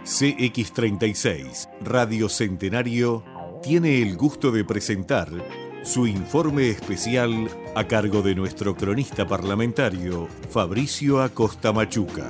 CX36 Radio Centenario tiene el gusto de presentar su informe especial a cargo de nuestro cronista parlamentario Fabricio Acosta Machuca.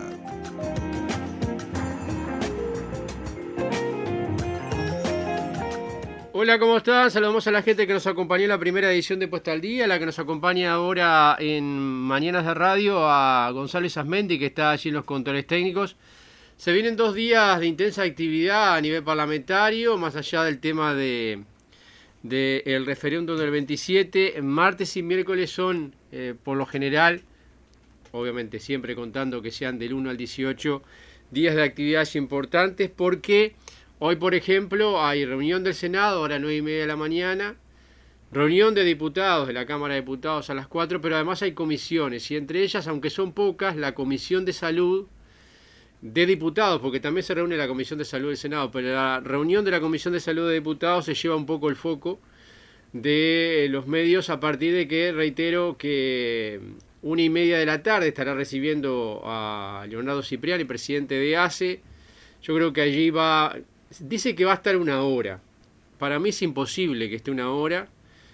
Hola, ¿cómo están? Saludamos a la gente que nos acompañó en la primera edición de Puesta al Día, la que nos acompaña ahora en Mañanas de Radio, a Gonzalo Isasmendi, que está allí en los controles técnicos. Se vienen 2 días de intensa actividad a nivel parlamentario, más allá del tema del referéndum del 27. Martes y miércoles son, por lo general, obviamente siempre contando que sean del 1 al 18, días de actividades importantes, porque hoy, por ejemplo, hay reunión del Senado, ahora 9:30 de la mañana, reunión de diputados de la Cámara de Diputados a las 4, pero además hay comisiones, y entre ellas, aunque son pocas, la Comisión de Salud de Diputados, porque también se reúne la Comisión de Salud del Senado, pero la reunión de la Comisión de Salud de Diputados se lleva un poco el foco de los medios a partir de que, reitero, que 1:30 de la tarde estará recibiendo a Leonardo Cipriani, presidente de ACE. Yo creo que allí dice que va a estar 1 hora. Para mí es imposible que esté 1 hora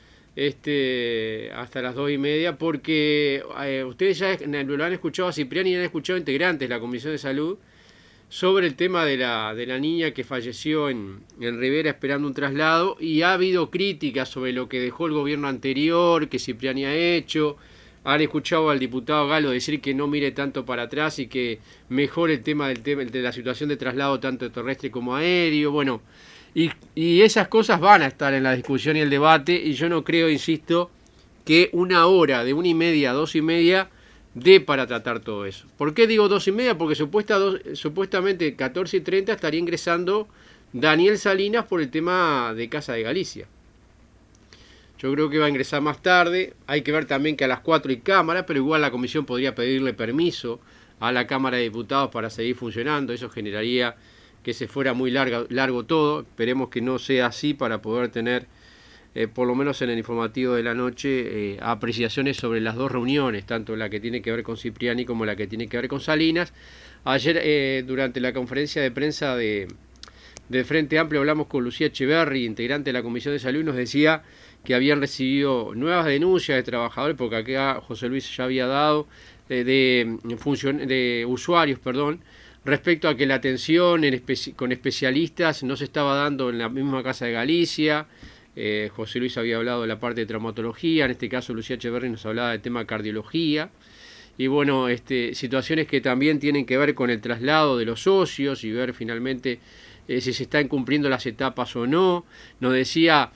hasta las 2:30, porque ustedes ya lo han escuchado a Cipriani y han escuchado integrantes de la Comisión de Salud sobre el tema de la niña que falleció en Rivera esperando un traslado, y ha habido críticas sobre lo que dejó el gobierno anterior, que Cipriani ha hecho. Han escuchado al diputado Galo decir que no mire tanto para atrás y que mejore el tema de la situación de traslado tanto terrestre como aéreo. Bueno, y esas cosas van a estar en la discusión y el debate, y yo no creo, insisto, que 1 hora, de 1:30 a 2:30, dé para tratar todo eso. ¿Por qué digo 2:30? Porque supuestamente 14:30 estaría ingresando Daniel Salinas por el tema de Casa de Galicia. Yo creo que va a ingresar más tarde. Hay que ver también que a las 4 hay cámara, pero igual la comisión podría pedirle permiso a la Cámara de Diputados para seguir funcionando. Eso generaría que se fuera muy largo todo. Esperemos que no sea así, para poder tener, por lo menos en el informativo de la noche, apreciaciones sobre las 2 reuniones, tanto la que tiene que ver con Cipriani como la que tiene que ver con Salinas. Ayer, durante la conferencia de prensa de Frente Amplio, hablamos con Lucía Echeverri, integrante de la Comisión de Salud, y nos decía que habían recibido nuevas denuncias de trabajadores, porque acá José Luis ya había dado, de usuarios, respecto a que la atención con especialistas no se estaba dando en la misma Casa de Galicia. José Luis había hablado de la parte de traumatología, en este caso Lucía Echeverri nos hablaba del tema de cardiología, y bueno, situaciones que también tienen que ver con el traslado de los socios y ver finalmente si se están cumpliendo las etapas o no. Nos decía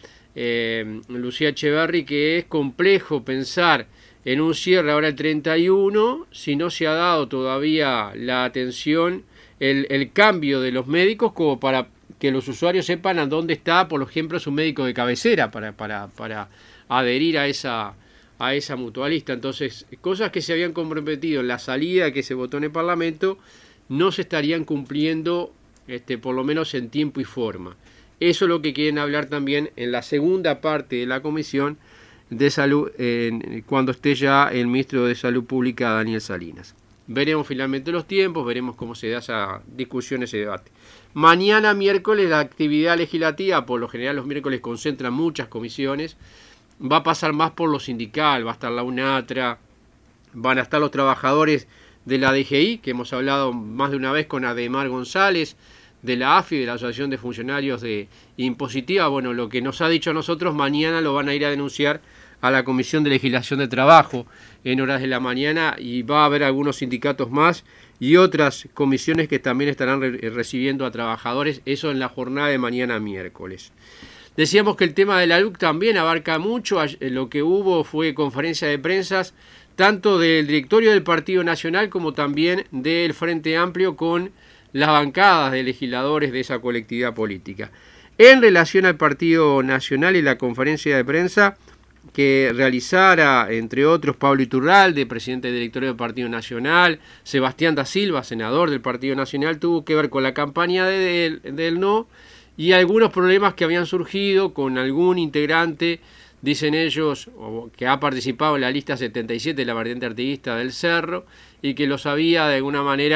Lucía Echeverri que es complejo pensar en un cierre ahora el 31 si no se ha dado todavía la atención, el cambio de los médicos, como para que los usuarios sepan a dónde está, por ejemplo, su médico de cabecera para adherir a esa mutualista. Entonces, cosas que se habían comprometido en la salida que se votó en el Parlamento no se estarían cumpliendo, por lo menos en tiempo y forma. Eso es lo que quieren hablar también en la segunda parte de la Comisión de Salud, cuando esté ya el ministro de Salud Pública, Daniel Salinas. Veremos finalmente los tiempos, veremos cómo se da esa discusión, ese debate. Mañana miércoles la actividad legislativa, por lo general los miércoles concentran muchas comisiones, va a pasar más por lo sindical, va a estar la UNATRA, van a estar los trabajadores de la DGI, que hemos hablado más de una vez con Ademar González, de la AFI, de la Asociación de Funcionarios de Impositiva. Bueno, lo que nos ha dicho a nosotros, mañana lo van a ir a denunciar a la Comisión de Legislación de Trabajo en horas de la mañana, y va a haber algunos sindicatos más y otras comisiones que también estarán recibiendo a trabajadores, eso en la jornada de mañana miércoles. Decíamos que el tema de la LUC también abarca mucho. Lo que hubo fue conferencia de prensa tanto del directorio del Partido Nacional como también del Frente Amplio, con las bancadas de legisladores de esa colectividad política. En relación al Partido Nacional y la conferencia de prensa que realizara, entre otros, Pablo Iturralde, presidente del directorio del Partido Nacional, Sebastián da Silva, senador del Partido Nacional, tuvo que ver con la campaña del no y algunos problemas que habían surgido con algún integrante, dicen ellos, que ha participado en la lista 77 de la variante artiguista del Cerro, y que los había de alguna manera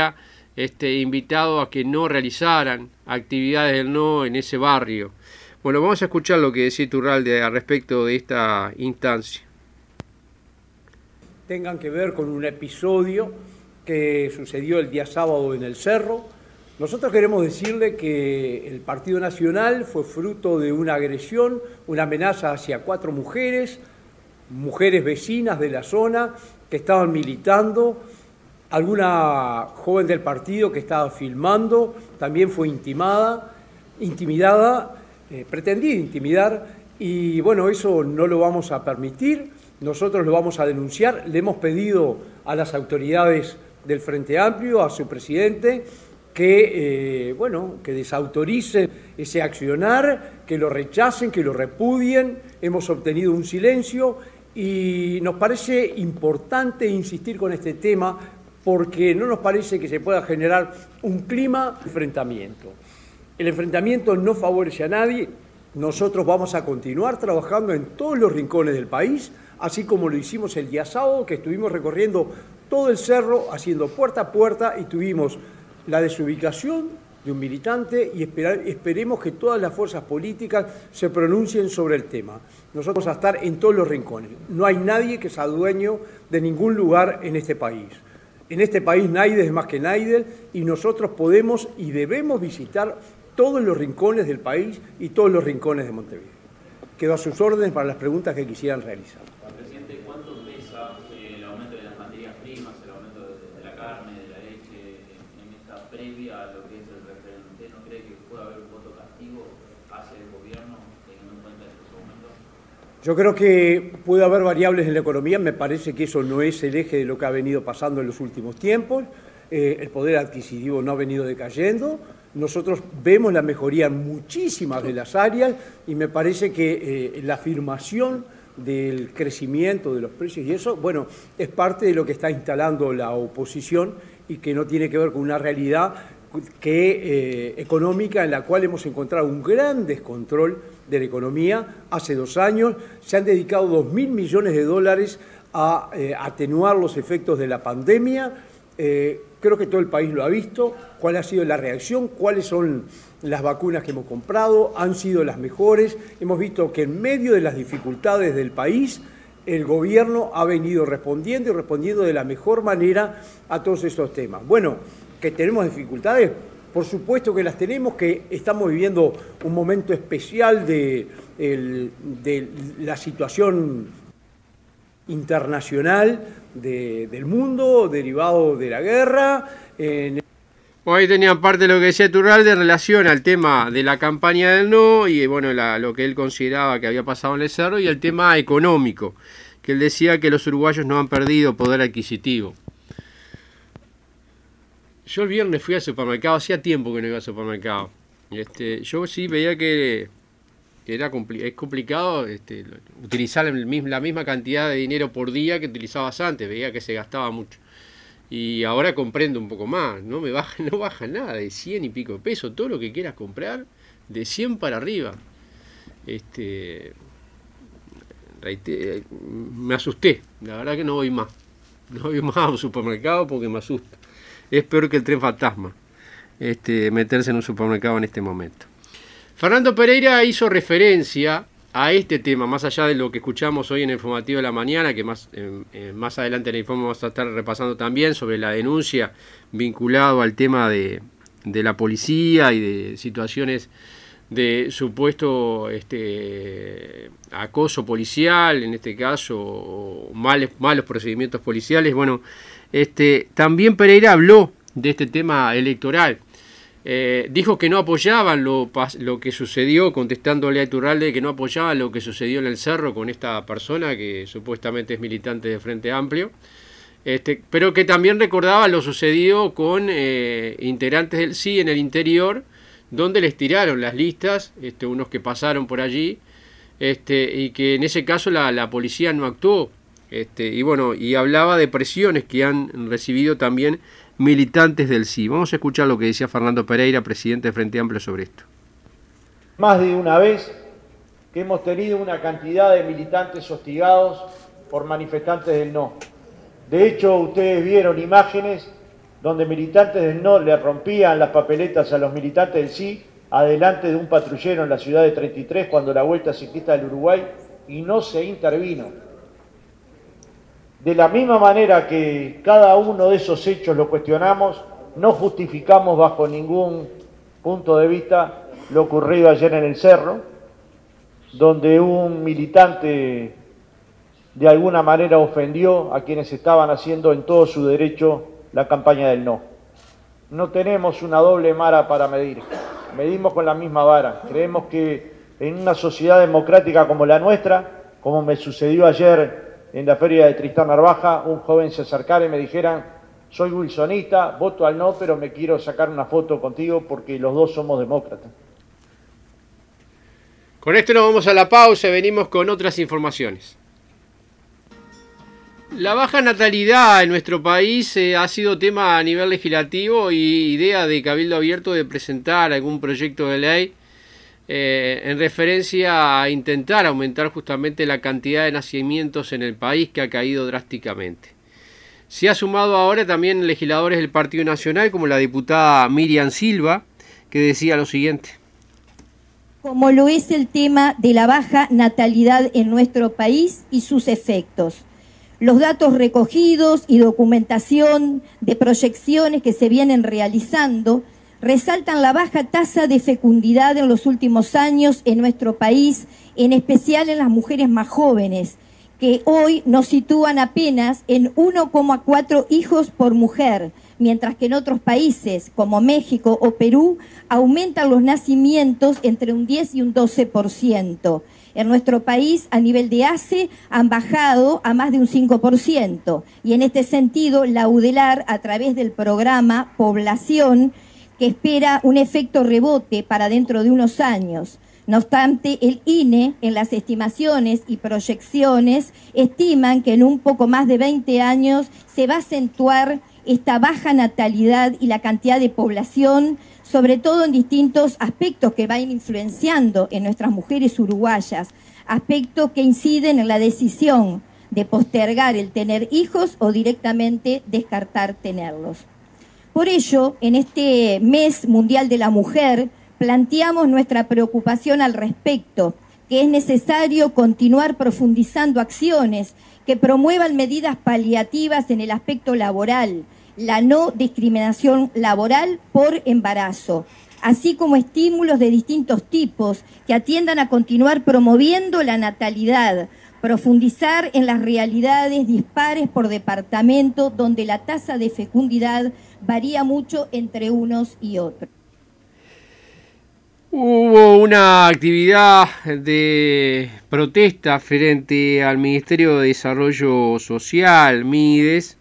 invitado a que no realizaran actividades del no en ese barrio. Bueno, vamos a escuchar lo que decía Iturralde al respecto de esta instancia. Tengan que ver con un episodio que sucedió el día sábado en el Cerro. Nosotros queremos decirle que el Partido Nacional fue fruto de una agresión, una amenaza hacia 4 mujeres vecinas de la zona que estaban militando. Alguna joven del partido que estaba filmando también fue intimidada, pretendida intimidar, y bueno, eso no lo vamos a permitir, nosotros lo vamos a denunciar. Le hemos pedido a las autoridades del Frente Amplio, a su presidente, que desautoricen ese accionar, que lo rechacen, que lo repudien. Hemos obtenido un silencio y nos parece importante insistir con este tema porque no nos parece que se pueda generar un clima de enfrentamiento. El enfrentamiento no favorece a nadie. Nosotros vamos a continuar trabajando en todos los rincones del país, así como lo hicimos el día sábado, que estuvimos recorriendo todo el cerro, haciendo puerta a puerta, y tuvimos la desubicación de un militante y esperemos que todas las fuerzas políticas se pronuncien sobre el tema. Nosotros vamos a estar en todos los rincones. No hay nadie que sea dueño de ningún lugar en este país. En este país nadie es más que nadie y nosotros podemos y debemos visitar todos los rincones del país y todos los rincones de Montevideo. Quedo a sus órdenes para las preguntas que quisieran realizar. Presidente, ¿cuánto pesa el aumento de las materias primas, el aumento de la carne, de la leche, en esta previa a lo que es el referéndum? ¿Usted no cree que puede haber un voto castigo hacia el gobierno teniendo en cuenta estos aumentos? Yo creo que puede haber variables en la economía. Me parece que eso no es el eje de lo que ha venido pasando en los últimos tiempos. El poder adquisitivo no ha venido decayendo. Nosotros vemos la mejoría en muchísimas de las áreas y me parece que la afirmación del crecimiento de los precios y eso, bueno, es parte de lo que está instalando la oposición y que no tiene que ver con una realidad económica en la cual hemos encontrado un gran descontrol de la economía. Hace 2 años se han dedicado $2.000 millones a atenuar los efectos de la pandemia. Creo que todo el país lo ha visto, cuál ha sido la reacción, cuáles son las vacunas que hemos comprado, han sido las mejores. Hemos visto que en medio de las dificultades del país, el gobierno ha venido respondiendo y respondiendo de la mejor manera a todos estos temas. Bueno, que tenemos dificultades, por supuesto que las tenemos, que estamos viviendo un momento especial de la situación internacional del mundo, derivado de la guerra. Ahí tenían parte de lo que decía Iturralde en relación al tema de la campaña del no y bueno, lo que él consideraba que había pasado en el Cerro y el tema económico, que él decía que los uruguayos no han perdido poder adquisitivo. Yo el viernes fui al supermercado, hacía tiempo que no iba al supermercado. Yo sí veía que es complicado utilizar la misma cantidad de dinero por día que utilizabas antes, veía que se gastaba mucho. Y ahora comprendo un poco más, no baja nada, de 100 y pico de pesos, todo lo que quieras comprar, de 100 para arriba. Me asusté, la verdad que no voy más a un supermercado porque me asusta. Es peor que el tren fantasma, meterse en un supermercado en este momento. Fernando Pereira hizo referencia a este tema, más allá de lo que escuchamos hoy en el informativo de la mañana, que más adelante en el informe vamos a estar repasando también sobre la denuncia vinculado al tema de la policía y de situaciones de supuesto acoso policial, en este caso, o malos procedimientos policiales. Bueno, también Pereira habló de este tema electoral. Dijo que no apoyaban lo que sucedió, contestándole a Iturralde que no apoyaban lo que sucedió en el Cerro con esta persona que supuestamente es militante de Frente Amplio, pero que también recordaba lo sucedido con integrantes del sí en el interior, donde les tiraron las listas, unos que pasaron por allí, y que en ese caso la policía no actuó, y hablaba de presiones que han recibido también militantes del sí. Vamos a escuchar lo que decía Fernando Pereira, presidente de Frente Amplio, sobre esto. Más de una vez que hemos tenido una cantidad de militantes hostigados por manifestantes del no. De hecho, ustedes vieron imágenes donde militantes del no le rompían las papeletas a los militantes del sí, adelante de un patrullero en la ciudad de 33, cuando la Vuelta Ciclista del Uruguay, y no se intervino. De la misma manera que cada uno de esos hechos lo cuestionamos, no justificamos bajo ningún punto de vista lo ocurrido ayer en el Cerro, donde un militante de alguna manera ofendió a quienes estaban haciendo en todo su derecho la campaña del no. No tenemos una doble vara para medir, medimos con la misma vara. Creemos que en una sociedad democrática como la nuestra, como me sucedió ayer en la feria de Tristán Narvaja, un joven se acercara y me dijera: soy wilsonista, voto al no, pero me quiero sacar una foto contigo porque los dos somos demócratas. Con esto nos vamos a la pausa y venimos con otras informaciones. La baja natalidad en nuestro país ha sido tema a nivel legislativo y idea de Cabildo Abierto de presentar algún proyecto de ley en referencia a intentar aumentar justamente la cantidad de nacimientos en el país, que ha caído drásticamente. Se ha sumado ahora también legisladores del Partido Nacional, como la diputada Miriam Silva, que decía lo siguiente. Como lo es el tema de la baja natalidad en nuestro país y sus efectos. Los datos recogidos y documentación de proyecciones que se vienen realizando resaltan la baja tasa de fecundidad en los últimos años en nuestro país, en especial en las mujeres más jóvenes, que hoy nos sitúan apenas en 1,4 hijos por mujer, mientras que en otros países como México o Perú aumentan los nacimientos entre un 10 y un 12%. En nuestro país, a nivel de ACE, han bajado a más de un 5%. Y en este sentido, la UDELAR, a través del programa Población, que espera un efecto rebote para dentro de unos años. No obstante, el INE, en las estimaciones y proyecciones, estiman que en un poco más de 20 años se va a acentuar esta baja natalidad y la cantidad de población, sobre todo en distintos aspectos que van influenciando en nuestras mujeres uruguayas, aspectos que inciden en la decisión de postergar el tener hijos o directamente descartar tenerlos. Por ello, en este mes mundial de la mujer, planteamos nuestra preocupación al respecto, que es necesario continuar profundizando acciones que promuevan medidas paliativas en el aspecto laboral, la no discriminación laboral por embarazo, así como estímulos de distintos tipos que atiendan a continuar promoviendo la natalidad, profundizar en las realidades dispares por departamento donde la tasa de fecundidad varía mucho entre unos y otros. Hubo una actividad de protesta frente al Ministerio de Desarrollo Social, MIDES,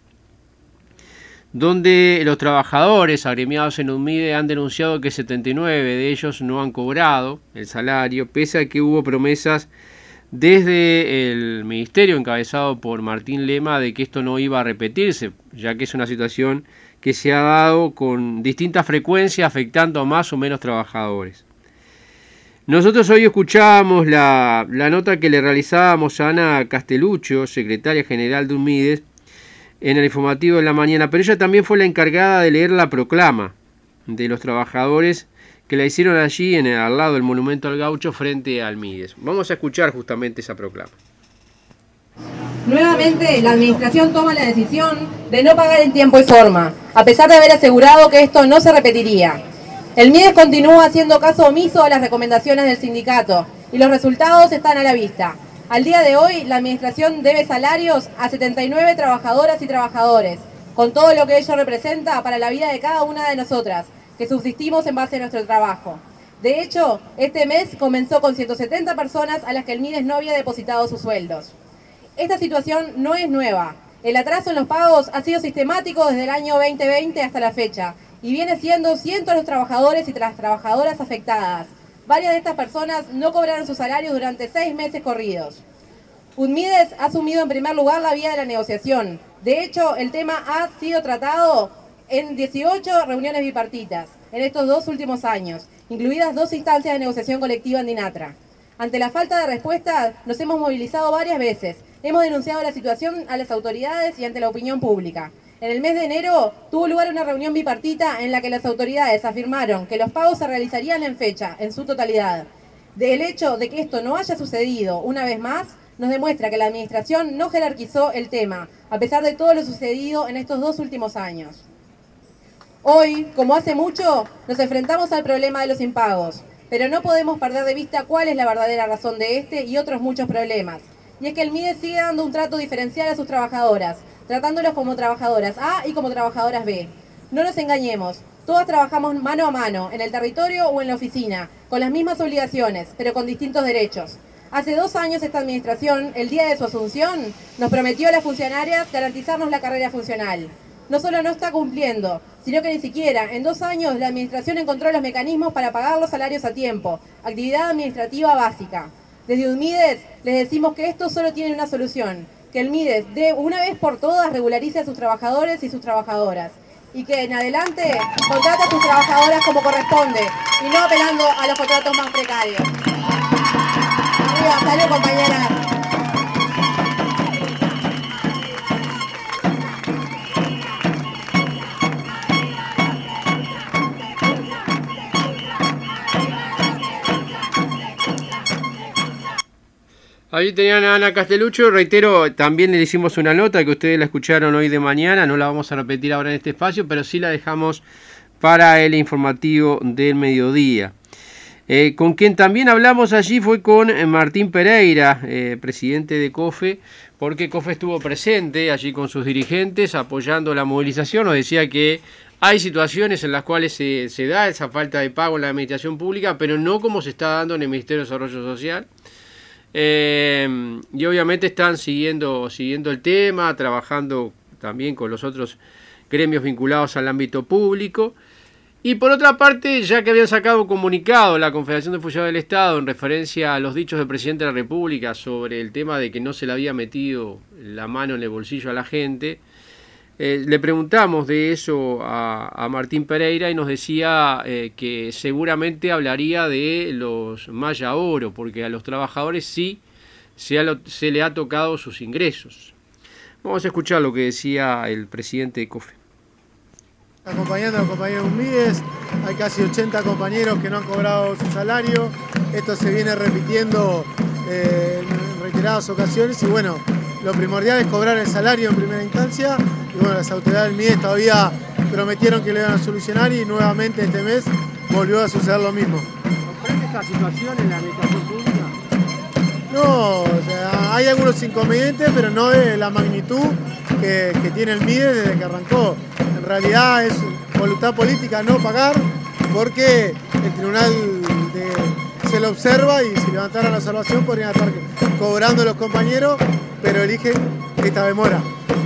donde los trabajadores agremiados en UNMIDE han denunciado que 79 de ellos no han cobrado el salario, pese a que hubo promesas desde el ministerio encabezado por Martín Lema de que esto no iba a repetirse, ya que es una situación que se ha dado con distinta frecuencia afectando a más o menos trabajadores. Nosotros hoy escuchábamos la nota que le realizábamos a Ana Castelluccio, secretaria general de UNMIDES, en el informativo de la mañana, pero ella también fue la encargada de leer la proclama de los trabajadores que la hicieron allí al lado del Monumento al Gaucho frente al MIDES. Vamos a escuchar justamente esa proclama. Nuevamente, la administración toma la decisión de no pagar en tiempo y forma, a pesar de haber asegurado que esto no se repetiría. El MIDES continúa haciendo caso omiso a las recomendaciones del sindicato y los resultados están a la vista. Al día de hoy, la administración debe salarios a 79 trabajadoras y trabajadores, con todo lo que ello representa para la vida de cada una de nosotras, que subsistimos en base a nuestro trabajo. De hecho, este mes comenzó con 170 personas a las que el MIDES no había depositado sus sueldos. Esta situación no es nueva. El atraso en los pagos ha sido sistemático desde el año 2020 hasta la fecha, y viene siendo cientos los trabajadores y las trabajadoras afectadas. Varias de estas personas no cobraron sus salarios durante 6 meses corridos. UNMIDES ha asumido en primer lugar la vía de la negociación. De hecho, el tema ha sido tratado en 18 reuniones bipartitas en estos 2 últimos años, incluidas 2 instancias de negociación colectiva en DINATRA. Ante la falta de respuesta, nos hemos movilizado varias veces. Hemos denunciado la situación a las autoridades y ante la opinión pública. En el mes de enero tuvo lugar una reunión bipartita en la que las autoridades afirmaron que los pagos se realizarían en fecha, en su totalidad. Del hecho de que esto no haya sucedido una vez más, nos demuestra que la administración no jerarquizó el tema, a pesar de todo lo sucedido en estos 2 últimos años. Hoy, como hace mucho, nos enfrentamos al problema de los impagos, pero no podemos perder de vista cuál es la verdadera razón de este y otros muchos problemas. Y es que el MIDES sigue dando un trato diferencial a sus trabajadoras, tratándolos como trabajadoras A y como trabajadoras B. No nos engañemos, todas trabajamos mano a mano, en el territorio o en la oficina, con las mismas obligaciones, pero con distintos derechos. Hace 2 años esta administración, el día de su asunción, nos prometió a las funcionarias garantizarnos la carrera funcional. No solo no está cumpliendo, sino que ni siquiera en 2 años la administración encontró los mecanismos para pagar los salarios a tiempo, actividad administrativa básica. Desde UNMIDES les decimos que esto solo tiene una solución, que el MIDES de una vez por todas regularice a sus trabajadores y sus trabajadoras, y que en adelante contrate a sus trabajadoras como corresponde, y no apelando a los contratos más precarios. Arriba, salud, compañeras. Ahí tenían a Ana Castelluccio. Reitero, también le hicimos una nota que ustedes la escucharon hoy de mañana, no la vamos a repetir ahora en este espacio, pero sí la dejamos para el informativo del mediodía. Con quien también hablamos allí fue con Martín Pereira, presidente de COFE, porque COFE estuvo presente allí con sus dirigentes apoyando la movilización. Nos decía que hay situaciones en las cuales se da esa falta de pago en la administración pública, pero no como se está dando en el Ministerio de Desarrollo Social. Y obviamente están siguiendo el tema, trabajando también con los otros gremios vinculados al ámbito público. Y por otra parte, ya que habían sacado un comunicado la Confederación de Funcionarios del Estado en referencia a los dichos del presidente de la República sobre el tema de que no se le había metido la mano en el bolsillo a la gente, le preguntamos de eso a Martín Pereira y nos decía que seguramente hablaría de los Maya Oro, porque a los trabajadores sí se le ha tocado sus ingresos. Vamos a escuchar lo que decía el presidente de COFE. Acompañando a los compañeros UNMIDES, hay casi 80 compañeros que no han cobrado su salario. Esto se viene repitiendo en reiteradas ocasiones y bueno, lo primordial es cobrar el salario en primera instancia y bueno, las autoridades del MIDES todavía prometieron que lo iban a solucionar y nuevamente este mes volvió a suceder lo mismo. ¿Comprende esta situación en la administración pública? No, o sea, hay algunos inconvenientes, pero no de la magnitud que tiene el MIDES desde que arrancó. En realidad es voluntad política no pagar porque el tribunal se lo observa y si levantaran la observación podrían estar cobrando los compañeros, pero eligen esta demora.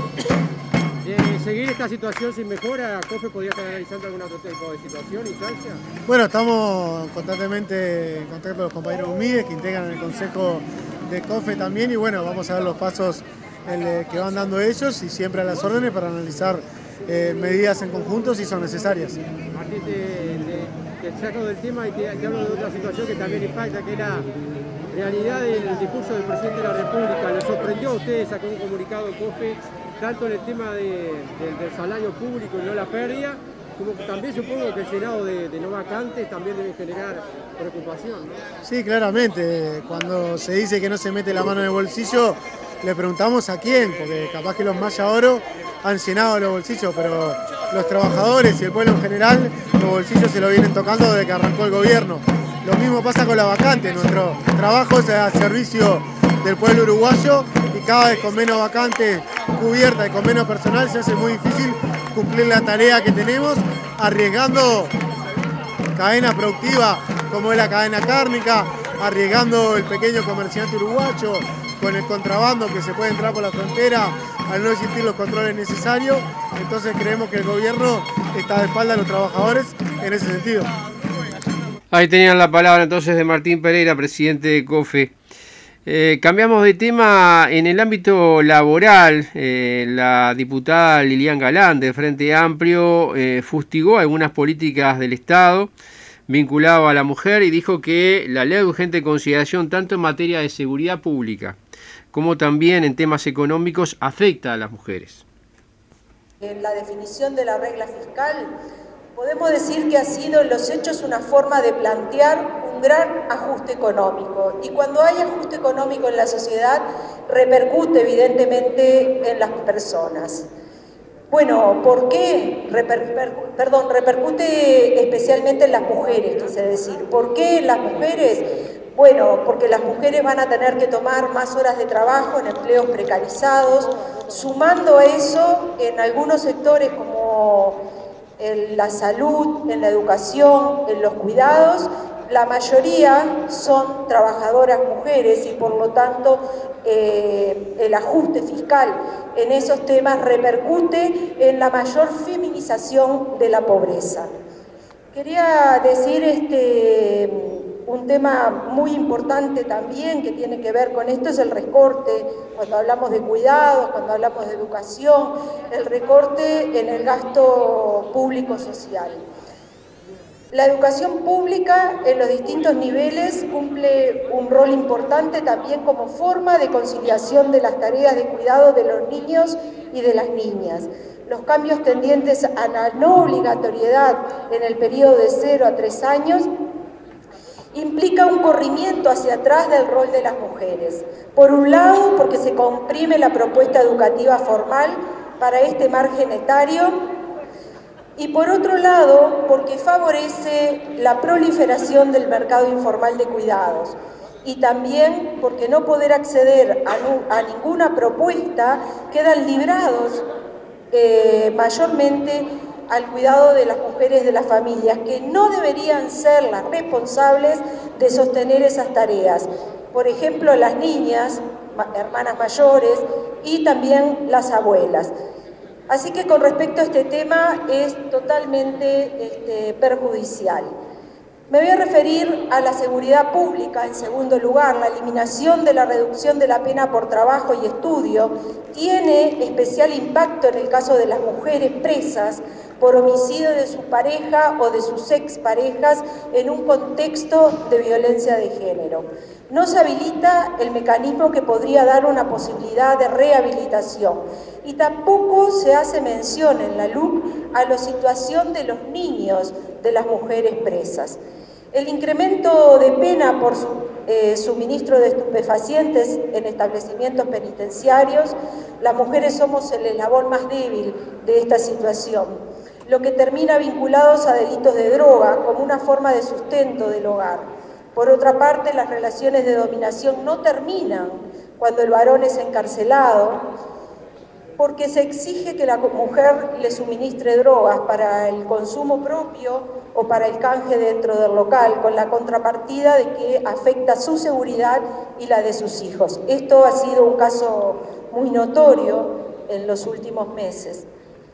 ¿Seguir esta situación sin mejora? ¿COFE podría estar analizando algún otro tipo de situación, instancia? Bueno, estamos constantemente en contacto con los compañeros UNMIDES que integran el consejo de COFE también y bueno, vamos a ver los pasos que van dando ellos y siempre a las órdenes para analizar medidas en conjunto si son necesarias. Martín, te saco del tema y te hablo de otra situación que también impacta, que es la realidad del discurso del presidente de la República. ¿Les sorprendió a ustedes? Sacó un comunicado de COFE, tanto en el tema del salario público y no la pérdida, como también supongo que el llenado de no vacantes también debe generar preocupación, ¿no? Sí, claramente. Cuando se dice que no se mete la mano en el bolsillo, le preguntamos a quién, porque capaz que los Maya Oro han llenado los bolsillos, pero los trabajadores y el pueblo en general, los bolsillos se lo vienen tocando desde que arrancó el gobierno. Lo mismo pasa con la vacante. Nuestro trabajo es al servicio del pueblo uruguayo y cada vez con menos vacantes cubiertas y con menos personal se hace muy difícil cumplir la tarea que tenemos, arriesgando cadenas productivas como es la cadena cárnica, arriesgando el pequeño comerciante uruguayo con el contrabando que se puede entrar por la frontera al no existir los controles necesarios. Entonces creemos que el gobierno está de espalda a los trabajadores en ese sentido. Ahí tenían la palabra entonces de Martín Pereira, presidente de COFE. Cambiamos de tema en el ámbito laboral. La diputada Lilian Galán de Frente Amplio fustigó algunas políticas del Estado vinculado a la mujer y dijo que la ley de urgente consideración tanto en materia de seguridad pública como también en temas económicos afecta a las mujeres. en la definición de la regla fiscal, podemos decir que ha sido en los hechos una forma de plantear un gran ajuste económico. Y cuando hay ajuste económico en la sociedad, repercute evidentemente en las personas. Bueno, ¿por qué? Repercute especialmente en las mujeres, quise decir. ¿Por qué en las mujeres? Bueno, porque las mujeres van a tener que tomar más horas de trabajo en empleos precarizados, sumando a eso en algunos sectores como en la salud, en la educación, en los cuidados, la mayoría son trabajadoras mujeres y por lo tanto el ajuste fiscal en esos temas repercute en la mayor feminización de la pobreza. Quería decir un tema muy importante también que tiene que ver con esto, es el recorte, cuando hablamos de cuidados, cuando hablamos de educación, el recorte en el gasto público social. La educación pública en los distintos niveles cumple un rol importante también como forma de conciliación de las tareas de cuidado de los niños y de las niñas. Los cambios tendientes a la no obligatoriedad en el periodo de 0 a 3 años implica un corrimiento hacia atrás del rol de las mujeres. Por un lado, porque se comprime la propuesta educativa formal para este margen etario, y por otro lado, porque favorece la proliferación del mercado informal de cuidados, y también porque no poder acceder a ninguna propuesta quedan librados mayormente al cuidado de las mujeres de las familias, que no deberían ser las responsables de sostener esas tareas. Por ejemplo, las niñas, hermanas mayores y también las abuelas. Así que con respecto a este tema es totalmente perjudicial. Me voy a referir a la seguridad pública, en segundo lugar. La eliminación de la reducción de la pena por trabajo y estudio tiene especial impacto en el caso de las mujeres presas por homicidio de su pareja o de sus exparejas en un contexto de violencia de género. No se habilita el mecanismo que podría dar una posibilidad de rehabilitación y tampoco se hace mención en la LUC a la situación de los niños de las mujeres presas. El incremento de pena por suministro de estupefacientes en establecimientos penitenciarios, las mujeres somos el eslabón más débil de esta situación, lo que termina vinculados a delitos de droga como una forma de sustento del hogar. Por otra parte, las relaciones de dominación no terminan cuando el varón es encarcelado, porque se exige que la mujer le suministre drogas para el consumo propio o para el canje dentro del local, con la contrapartida de que afecta su seguridad y la de sus hijos. Esto ha sido un caso muy notorio en los últimos meses.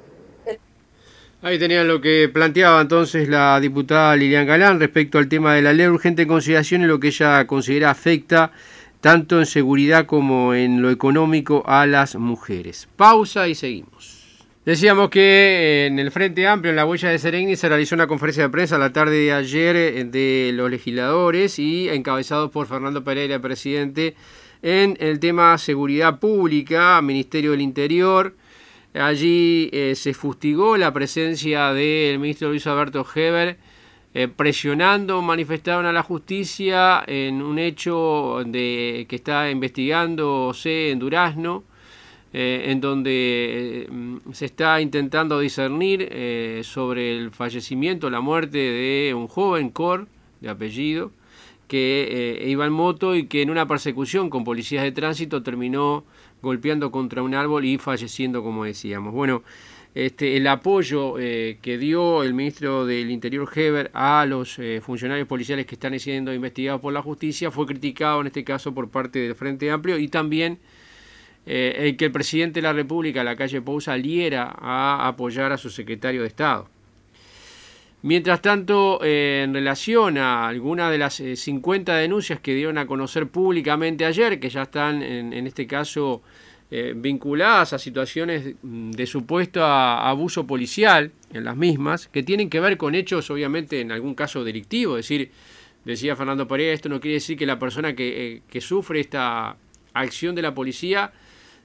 Ahí tenían lo que planteaba entonces la diputada Lilian Galán respecto al tema de la ley de urgente consideración y lo que ella considera afecta tanto en seguridad como en lo económico a las mujeres. Pausa y seguimos. Decíamos que en el Frente Amplio, en la Boya de Seregni, se realizó una conferencia de prensa la tarde de ayer de los legisladores y encabezados por Fernando Pereira, presidente, en el tema seguridad pública, Ministerio del Interior. Allí se fustigó la presencia del ministro Luis Alberto Heber, presionando, manifestaron a la justicia en un hecho que está investigándose en Durazno, en donde se está intentando discernir sobre el fallecimiento, la muerte de un joven Cor, de apellido, que iba en moto y que en una persecución con policías de tránsito terminó golpeando contra un árbol y falleciendo, como decíamos. Bueno, el apoyo que dio el ministro del Interior Heber a los funcionarios policiales que están siendo investigados por la justicia fue criticado en este caso por parte del Frente Amplio, y también el que el presidente de la República, Lacalle Pou, saliera a apoyar a su secretario de Estado. Mientras tanto, en relación a algunas de las 50 denuncias que dieron a conocer públicamente ayer, que ya están en este caso vinculadas a situaciones de supuesto abuso policial en las mismas, que tienen que ver con hechos obviamente en algún caso delictivo, es decir, decía Fernando Pereira, esto no quiere decir que la persona que sufre esta acción de la policía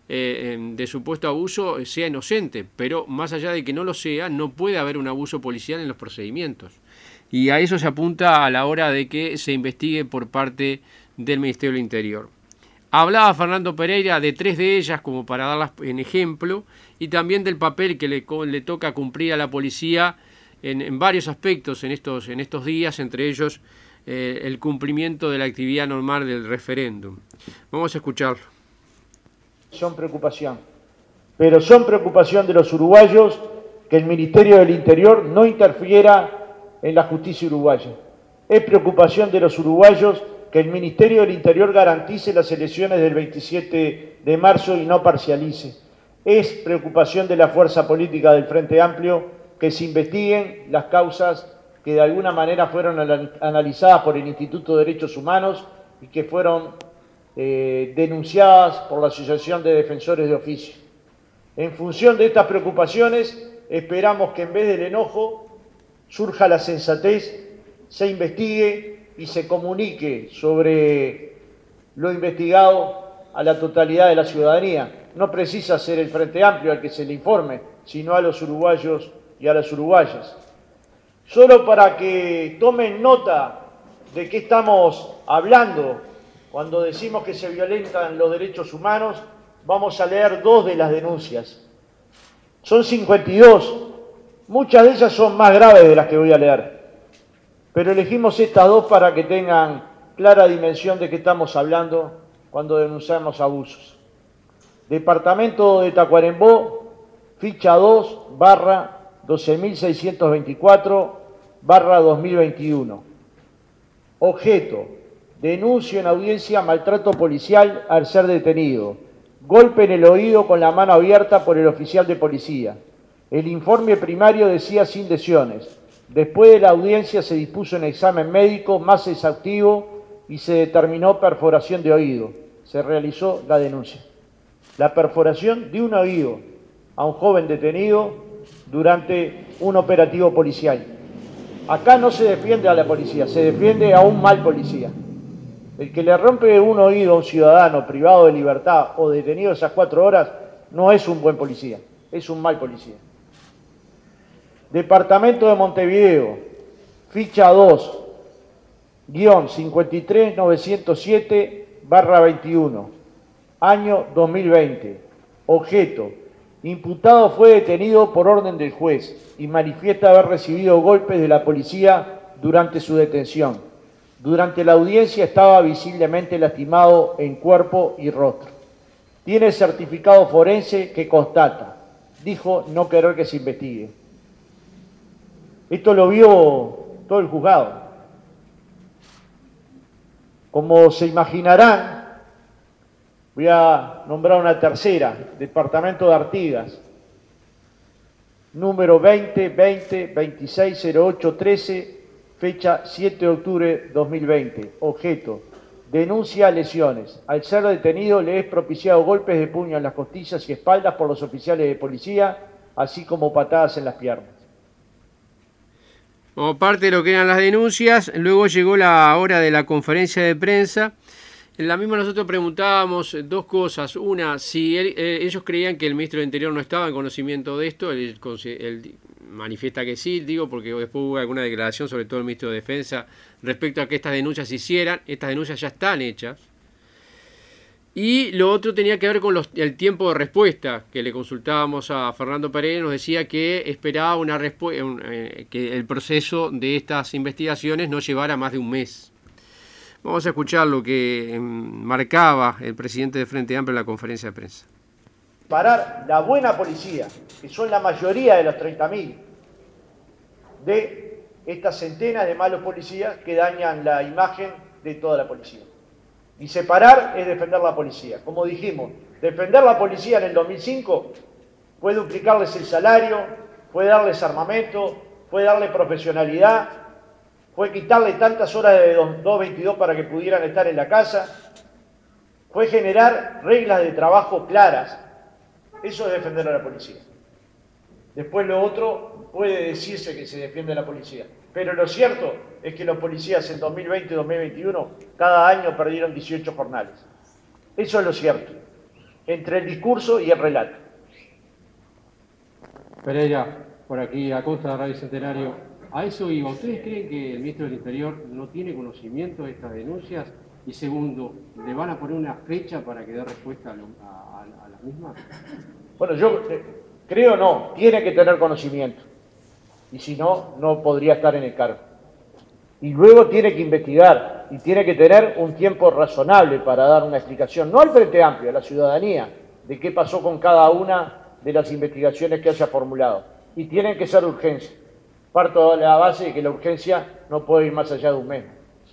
de supuesto abuso sea inocente, pero más allá de que no lo sea, no puede haber un abuso policial en los procedimientos. Y a eso se apunta a la hora de que se investigue por parte del Ministerio del Interior. Hablaba Fernando Pereira de 3 de ellas como para darlas en ejemplo y también del papel que le toca cumplir a la policía en varios aspectos en estos días, entre ellos el cumplimiento de la actividad normal del referéndum. Vamos a escucharlo. Son preocupación, pero son preocupación de los uruguayos que el Ministerio del Interior no interfiera en la justicia uruguaya. Es preocupación de los uruguayos que el Ministerio del Interior garantice las elecciones del 27 de marzo y no parcialice. Es preocupación de la fuerza política del Frente Amplio que se investiguen las causas que de alguna manera fueron analizadas por el Instituto de Derechos Humanos y que fueron denunciadas por la Asociación de Defensores de Oficio. En función de estas preocupaciones, esperamos que en vez del enojo surja la sensatez, se investigue y se comunique sobre lo investigado a la totalidad de la ciudadanía. No precisa ser el Frente Amplio al que se le informe, sino a los uruguayos y a las uruguayas. Solo para que tomen nota de qué estamos hablando cuando decimos que se violentan los derechos humanos, vamos a leer 2 de las denuncias. Son 52, muchas de ellas son más graves de las que voy a leer, pero elegimos estas 2 para que tengan clara dimensión de qué estamos hablando cuando denunciamos abusos. Departamento de Tacuarembó, ficha 2/12624/2021. Objeto: denuncio en audiencia maltrato policial al ser detenido. Golpe en el oído con la mano abierta por el oficial de policía. El informe primario decía sin lesiones. Después de la audiencia se dispuso un examen médico más exhaustivo y se determinó perforación de oído. Se realizó la denuncia. La perforación de un oído a un joven detenido durante un operativo policial. Acá no se defiende a la policía, se defiende a un mal policía. El que le rompe un oído a un ciudadano privado de libertad o detenido esas 4 horas no es un buen policía, es un mal policía. Departamento de Montevideo, ficha 2-53907/21, año 2020. Objeto: imputado fue detenido por orden del juez y manifiesta haber recibido golpes de la policía durante su detención. Durante la audiencia estaba visiblemente lastimado en cuerpo y rostro. Tiene certificado forense que constata. Dijo no querer que se investigue. Esto lo vio todo el juzgado. Como se imaginarán, voy a nombrar una tercera, Departamento de Artigas, número 2020-260813, fecha 7 de octubre 2020. Objeto: denuncia lesiones. Al ser detenido le es propiciado golpes de puño en las costillas y espaldas por los oficiales de policía, así como patadas en las piernas. Como parte de lo que eran las denuncias, luego llegó la hora de la conferencia de prensa. En la misma nosotros preguntábamos 2 cosas. Una, si ellos creían que el ministro del Interior no estaba en conocimiento de esto. Él manifiesta que sí, digo, porque después hubo alguna declaración, sobre todo el ministro de Defensa, respecto a que estas denuncias se hicieran. Estas denuncias ya están hechas. Y lo otro tenía que ver con el tiempo de respuesta, que le consultábamos a Fernando Pereira. Nos decía que esperaba que el proceso de estas investigaciones no llevara más de un mes. Vamos a escuchar lo que marcaba el presidente de Frente Amplio en la conferencia de prensa. Parar la buena policía, que son la mayoría de los 30.000, de estas centenas de malos policías que dañan la imagen de toda la policía. Y separar es defender la policía. Como dijimos, defender la policía en el 2005 fue duplicarles el salario, fue darles armamento, fue darle profesionalidad, fue quitarle tantas horas de 222 para que pudieran estar en la casa, fue generar reglas de trabajo claras. Eso es defender a la policía. Después lo otro puede decirse que se defiende a la policía. Pero lo cierto es que los policías en 2020 y 2021 cada año perdieron 18 jornales. Eso es lo cierto. entre el discurso y el relato. Pereira, por aquí, Acosta de Radio Centenario. A eso iba, ¿ustedes creen que el ministro del Interior no tiene conocimiento de estas denuncias? Y segundo, ¿le van a poner una fecha para que dé respuesta a las mismas? Bueno, yo creo no, tiene que tener conocimiento. Y si no, no podría estar en el cargo. Y luego tiene que investigar y tiene que tener un tiempo razonable para dar una explicación, no al Frente Amplio, a la ciudadanía, de qué pasó con cada una de las investigaciones que haya formulado. Y tienen que ser de urgencia. Parto de la base de que la urgencia no puede ir más allá de un mes.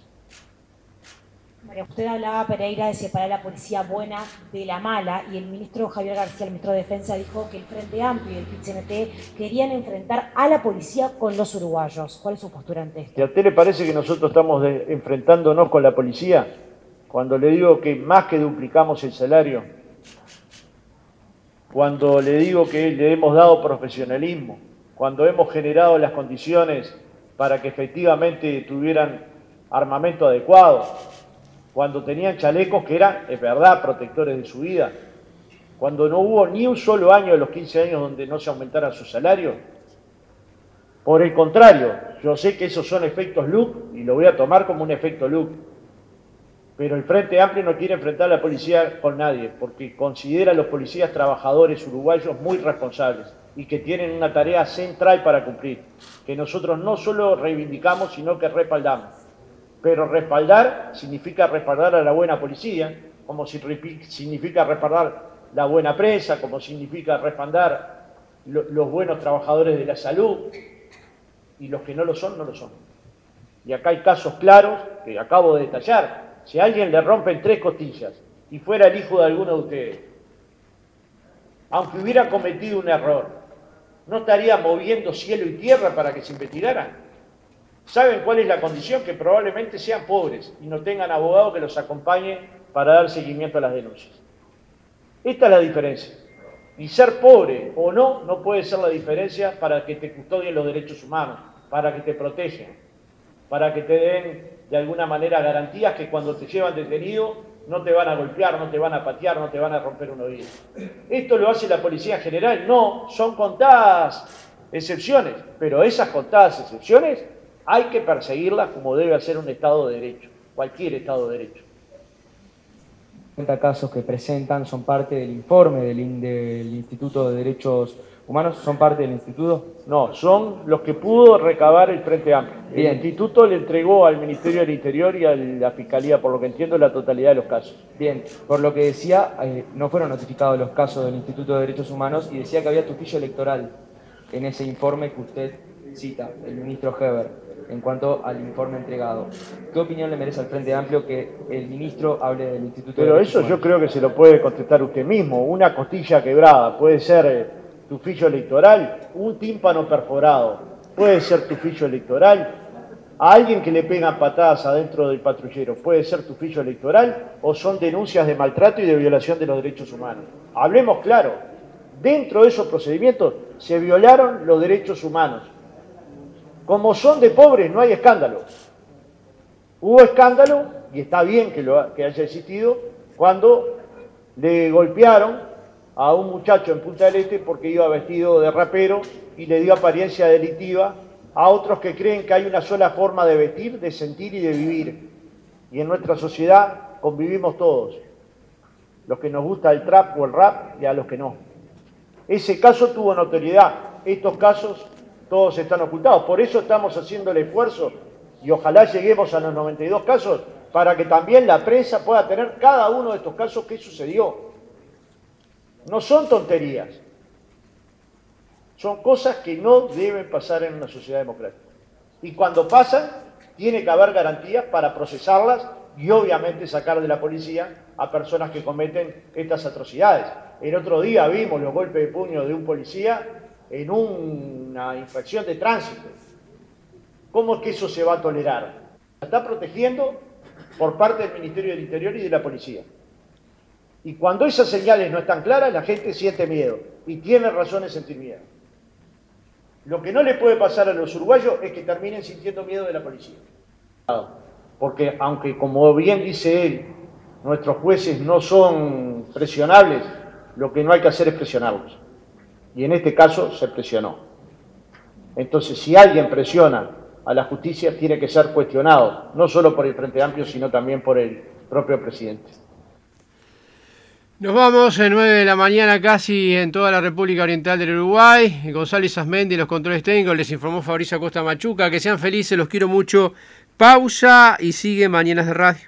María, usted hablaba, Pereira, de separar la policía buena de la mala, y el ministro Javier García, el ministro de Defensa, dijo que el Frente Amplio y el PIT-CNT querían enfrentar a la policía con los uruguayos. ¿Cuál es su postura ante esto? ¿Y a usted le parece que nosotros estamos enfrentándonos con la policía? Cuando le digo que más que duplicamos el salario, cuando le digo que le hemos dado profesionalismo, cuando hemos generado las condiciones para que efectivamente tuvieran armamento adecuado, cuando tenían chalecos que eran, es verdad, protectores de su vida, cuando no hubo ni un solo año de los 15 años donde no se aumentara su salario. Por el contrario, yo sé que esos son efectos LUC y lo voy a tomar como un efecto LUC, pero el Frente Amplio no quiere enfrentar a la policía con nadie, porque considera a los policías trabajadores uruguayos muy responsables y que tienen una tarea central para cumplir, que nosotros no solo reivindicamos, sino que respaldamos. Pero respaldar significa respaldar a la buena policía, como significa respaldar la buena prensa, como significa respaldar los buenos trabajadores de la salud, y los que no lo son, no lo son. Y acá hay casos claros que acabo de detallar. Si a alguien le rompen 3 costillas y fuera el hijo de alguno de ustedes, aunque hubiera cometido un error, ¿no estaría moviendo cielo y tierra para que se investigara? ¿Saben cuál es la condición? Que probablemente sean pobres y no tengan abogado que los acompañe para dar seguimiento a las denuncias. Esta es la diferencia. Y ser pobre o no, no puede ser la diferencia para que te custodien los derechos humanos, para que te protejan, para que te den de alguna manera garantías que cuando te llevan detenido no te van a golpear, no te van a patear, no te van a romper un oído. ¿Esto lo hace la policía en general? No, son contadas excepciones, pero esas contadas excepciones hay que perseguirlas como debe hacer un Estado de Derecho, cualquier Estado de Derecho. 30 casos que presentan son parte del informe del Instituto de Derechos Humanos, ¿son parte del Instituto? No, son los que pudo recabar el Frente Amplio. Bien. El Instituto le entregó al Ministerio del Interior y a la Fiscalía, por lo que entiendo, la totalidad de los casos. Bien, por lo que decía, no fueron notificados los casos del Instituto de Derechos Humanos y decía que había tufillo electoral en ese informe que usted cita, el ministro Heber, en cuanto al informe entregado. ¿Qué opinión le merece al Frente Amplio que el ministro hable del Instituto de Derechos Humanos? Pero eso yo creo que se lo puede contestar usted mismo. Una costilla quebrada puede ser tufillo electoral, un tímpano perforado puede ser tufillo electoral, a alguien que le pegan patadas adentro del patrullero puede ser tufillo electoral, o son denuncias de maltrato y de violación de los derechos humanos. Hablemos claro, dentro de esos procedimientos se violaron los derechos humanos. Como son de pobres, no hay escándalo. Hubo escándalo, y está bien que haya existido, cuando le golpearon a un muchacho en Punta del Este porque iba vestido de rapero y le dio apariencia delictiva a otros que creen que hay una sola forma de vestir, de sentir y de vivir. Y en nuestra sociedad convivimos todos, los que nos gusta el trap o el rap y a los que no. Ese caso tuvo notoriedad, estos casos todos están ocultados. Por eso estamos haciendo el esfuerzo y ojalá lleguemos a los 92 casos para que también la prensa pueda tener cada uno de estos casos que sucedió. No son tonterías, son cosas que no deben pasar en una sociedad democrática. Y cuando pasan, tiene que haber garantías para procesarlas y obviamente sacar de la policía a personas que cometen estas atrocidades. El otro día vimos los golpes de puño de un policía en una infracción de tránsito. ¿Cómo es que eso se va a tolerar? Se está protegiendo por parte del Ministerio del Interior y de la policía. Y cuando esas señales no están claras, la gente siente miedo. Y tiene razón en sentir miedo. Lo que no le puede pasar a los uruguayos es que terminen sintiendo miedo de la policía. Porque aunque, como bien dice él, nuestros jueces no son presionables, Lo que no hay que hacer es presionarlos. Y en este caso se presionó. Entonces, si alguien presiona a la justicia, tiene que ser cuestionado, no solo por el Frente Amplio, sino también por el propio presidente. Nos vamos a 9 de la mañana casi en toda la República Oriental del Uruguay. Gonzalo Isasmendi, los controles técnicos, les informó Fabricio Acosta Machuca. Que sean felices, los quiero mucho. Pausa y sigue Mañanas de Radio.